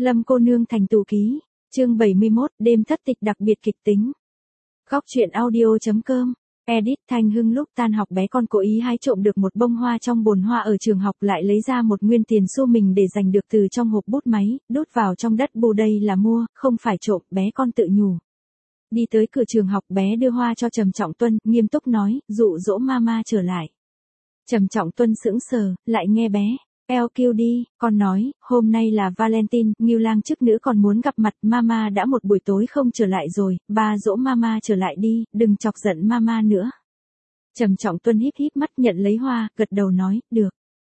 Lâm cô nương thành tù ký. Chương 71, đêm thất tịch đặc biệt kịch tính. Góc truyện audio.com. Edit Thanh Hưng lúc tan học bé con cố ý hái trộm được một bông hoa trong bồn hoa ở trường học, lại lấy ra một nguyên tiền xu mình để giành được từ trong hộp bút máy, đút vào trong đất bù đây là mua, không phải trộm, bé con tự nhủ. Đi tới cửa trường học bé đưa hoa cho Trầm Trọng Tuân, nghiêm túc nói, dụ dỗ mama trở lại. Trầm Trọng Tuân sững sờ, lại nghe bé. LQ đi, con nói, hôm nay là Valentine, Ngưu Lang chức nữ còn muốn gặp mặt, mama đã một buổi tối không trở lại rồi, ba dỗ mama trở lại đi, đừng chọc giận mama nữa. Trầm Trọng Tuân híp híp mắt nhận lấy hoa, gật đầu nói, được.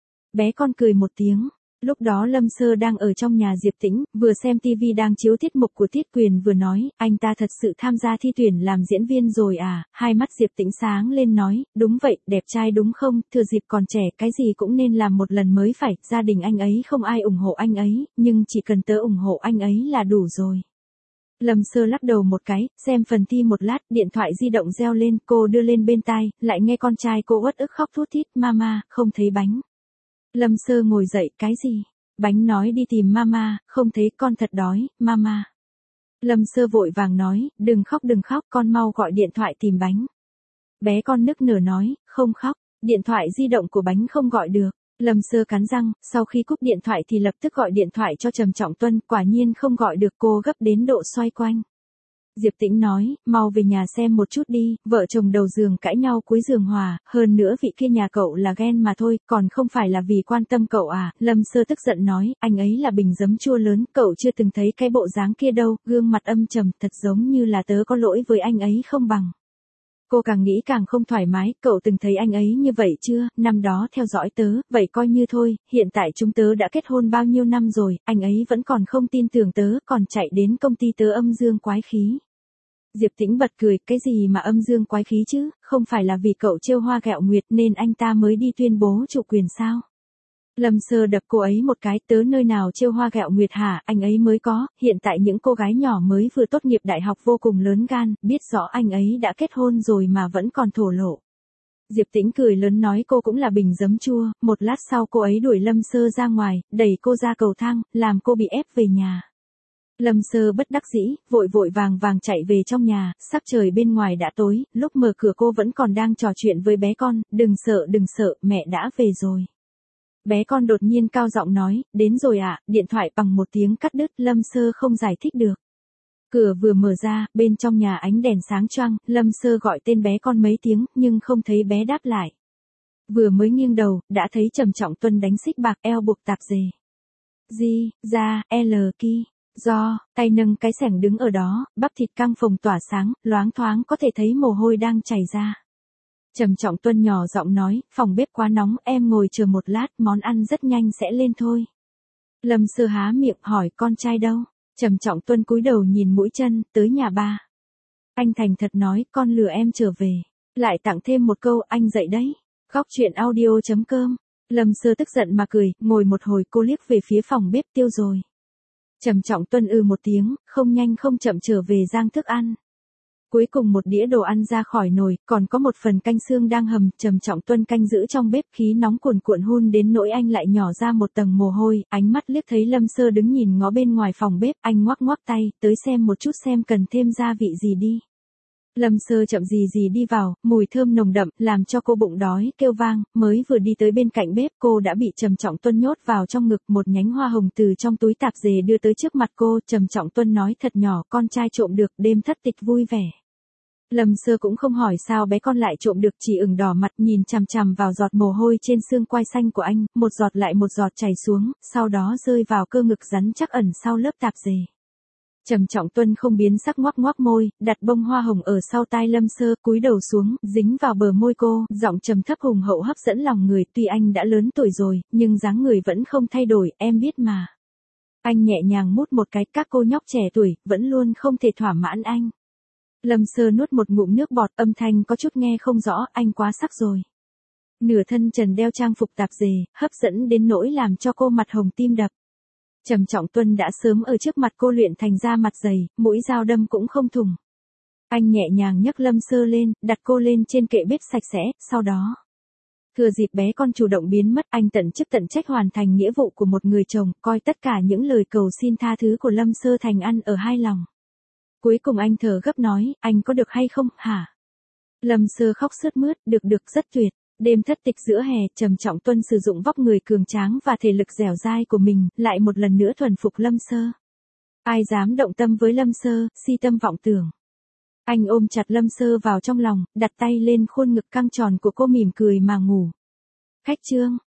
Bé con cười một tiếng. Lúc đó Lâm Sơ đang ở trong nhà Diệp Tĩnh, vừa xem TV đang chiếu tiết mục của Tiết Quyền vừa nói, anh ta thật sự tham gia thi tuyển làm diễn viên rồi à, hai mắt Diệp Tĩnh sáng lên nói, đúng vậy, đẹp trai đúng không, thừa dịp còn trẻ cái gì cũng nên làm một lần mới phải, gia đình anh ấy không ai ủng hộ anh ấy, nhưng chỉ cần tớ ủng hộ anh ấy là đủ rồi. Lâm Sơ lắc đầu một cái, xem phần thi một lát, điện thoại di động reo lên, cô đưa lên bên tai, lại nghe con trai cô uất ức khóc thút thít, mama, không thấy bánh. Lâm Sơ ngồi dậy, cái gì? Bánh nói đi tìm mama, không thấy con thật đói, mama. Lâm Sơ vội vàng nói, đừng khóc, con mau gọi điện thoại tìm bánh. Bé con nức nở nói, không khóc, điện thoại di động của bánh không gọi được. Lâm Sơ cắn răng, sau khi cúp điện thoại thì lập tức gọi điện thoại cho Trầm Trọng Tuân, quả nhiên không gọi được, cô gấp đến độ xoay quanh. Diệp Tĩnh nói, mau về nhà xem một chút đi, vợ chồng đầu giường cãi nhau cuối giường hòa, hơn nữa vị kia nhà cậu là ghen mà thôi, còn không phải là vì quan tâm cậu à, Lâm Sơ tức giận nói, anh ấy là bình giấm chua lớn, cậu chưa từng thấy cái bộ dáng kia đâu, gương mặt âm trầm, thật giống như là tớ có lỗi với anh ấy không bằng. Cô càng nghĩ càng không thoải mái, cậu từng thấy anh ấy như vậy chưa, năm đó theo dõi tớ, vậy coi như thôi, hiện tại chúng tớ đã kết hôn bao nhiêu năm rồi, anh ấy vẫn còn không tin tưởng tớ, còn chạy đến công ty tớ âm dương quái khí. Diệp Tĩnh bật cười, cái gì mà âm dương quái khí chứ, không phải là vì cậu trêu hoa ghẹo nguyệt nên anh ta mới đi tuyên bố chủ quyền sao? Lâm Sơ đập cô ấy một cái, tớ nơi nào trêu hoa ghẹo nguyệt hả, anh ấy mới có, hiện tại những cô gái nhỏ mới vừa tốt nghiệp đại học vô cùng lớn gan, biết rõ anh ấy đã kết hôn rồi mà vẫn còn thổ lộ. Diệp Tĩnh cười lớn nói cô cũng là bình giấm chua, một lát sau cô ấy đuổi Lâm Sơ ra ngoài, đẩy cô ra cầu thang, làm cô bị ép về nhà. Lâm Sơ bất đắc dĩ, vội vàng chạy về trong nhà, sắc trời bên ngoài đã tối, lúc mở cửa cô vẫn còn đang trò chuyện với bé con, đừng sợ, mẹ đã về rồi. Bé con đột nhiên cao giọng nói, đến rồi ạ, điện thoại bằng một tiếng cắt đứt, Lâm Sơ không giải thích được. Cửa vừa mở ra, bên trong nhà ánh đèn sáng choang, Lâm Sơ gọi tên bé con mấy tiếng, nhưng không thấy bé đáp lại. Vừa mới nghiêng đầu, đã thấy Trầm Trọng Tuân đánh xích bạc eo buộc tạp dề. Di, ra, L, ki. Do, tay nâng cái xẻng đứng ở đó, bắp thịt căng phồng tỏa sáng, loáng thoáng có thể thấy mồ hôi đang chảy ra. Trầm Trọng Tuân nhỏ giọng nói, phòng bếp quá nóng, em ngồi chờ một lát, món ăn rất nhanh sẽ lên thôi. Lâm Sơ há miệng hỏi con trai đâu? Trầm Trọng Tuân cúi đầu nhìn mũi chân, tới nhà ba. Anh thành thật nói, con lừa em trở về. Lại tặng thêm một câu, anh dậy đấy. Góc truyện audio.com. Lâm Sơ tức giận mà cười, ngồi một hồi cô liếc về phía phòng bếp, tiêu rồi. Trầm Trọng Tuân một tiếng, không nhanh không chậm trở về rang thức ăn. Cuối cùng một đĩa đồ ăn ra khỏi nồi, còn có một phần canh xương đang hầm, Trầm Trọng Tuân canh giữ trong bếp, khí nóng cuồn cuộn hun đến nỗi anh lại nhỏ ra một tầng mồ hôi, ánh mắt liếc thấy Lâm Sơ đứng nhìn ngó bên ngoài phòng bếp, anh ngoắc tay, tới xem một chút xem cần thêm gia vị gì đi. Lâm Sơ chậm gì đi vào, mùi thơm nồng đậm, làm cho cô bụng đói, kêu vang, mới vừa đi tới bên cạnh bếp, cô đã bị Trầm Trọng Tuân nhốt vào trong ngực, một nhánh hoa hồng từ trong túi tạp dề đưa tới trước mặt cô, Trầm Trọng Tuân nói thật nhỏ, con trai trộm được, đêm thất tịch vui vẻ. Lâm Sơ cũng không hỏi sao bé con lại trộm được, chỉ ửng đỏ mặt nhìn chằm vào giọt mồ hôi trên xương quai xanh của anh, một giọt lại một giọt chảy xuống, sau đó rơi vào cơ ngực rắn chắc ẩn sau lớp tạp dề. Trầm Trọng Tuân không biến sắc ngoắc môi, đặt bông hoa hồng ở sau tai Lâm Sơ, cúi đầu xuống, dính vào bờ môi cô, giọng trầm thấp hùng hậu hấp dẫn lòng người, tuy anh đã lớn tuổi rồi, nhưng dáng người vẫn không thay đổi, em biết mà. Anh nhẹ nhàng mút một cái, các cô nhóc trẻ tuổi, vẫn luôn không thể thỏa mãn anh. Lâm Sơ nuốt một ngụm nước bọt, âm thanh có chút nghe không rõ, anh quá sắc rồi. Nửa thân trần đeo trang phục tạp dề, hấp dẫn đến nỗi làm cho cô mặt hồng tim đập. Trầm Trọng Tuân đã sớm ở trước mặt cô luyện thành ra mặt dày, mũi dao đâm cũng không thủng. Anh nhẹ nhàng nhấc Lâm Sơ lên, đặt cô lên trên kệ bếp sạch sẽ, sau đó Thừa dịp bé con chủ động biến mất, anh tận chức tận trách hoàn thành nghĩa vụ của một người chồng, coi tất cả những lời cầu xin tha thứ của Lâm Sơ Thành ăn ở hai lòng. Cuối cùng anh thở gấp nói, anh có được hay không, hả? Lâm Sơ khóc sướt mướt, được rất tuyệt. Đêm thất tịch giữa hè, Trầm Trọng Tuân sử dụng vóc người cường tráng và thể lực dẻo dai của mình, lại một lần nữa thuần phục Lâm Sơ. Ai dám động tâm với Lâm Sơ, si tâm vọng tưởng. Anh ôm chặt Lâm Sơ vào trong lòng, đặt tay lên khuôn ngực căng tròn của cô mỉm cười mà ngủ. Khách trương.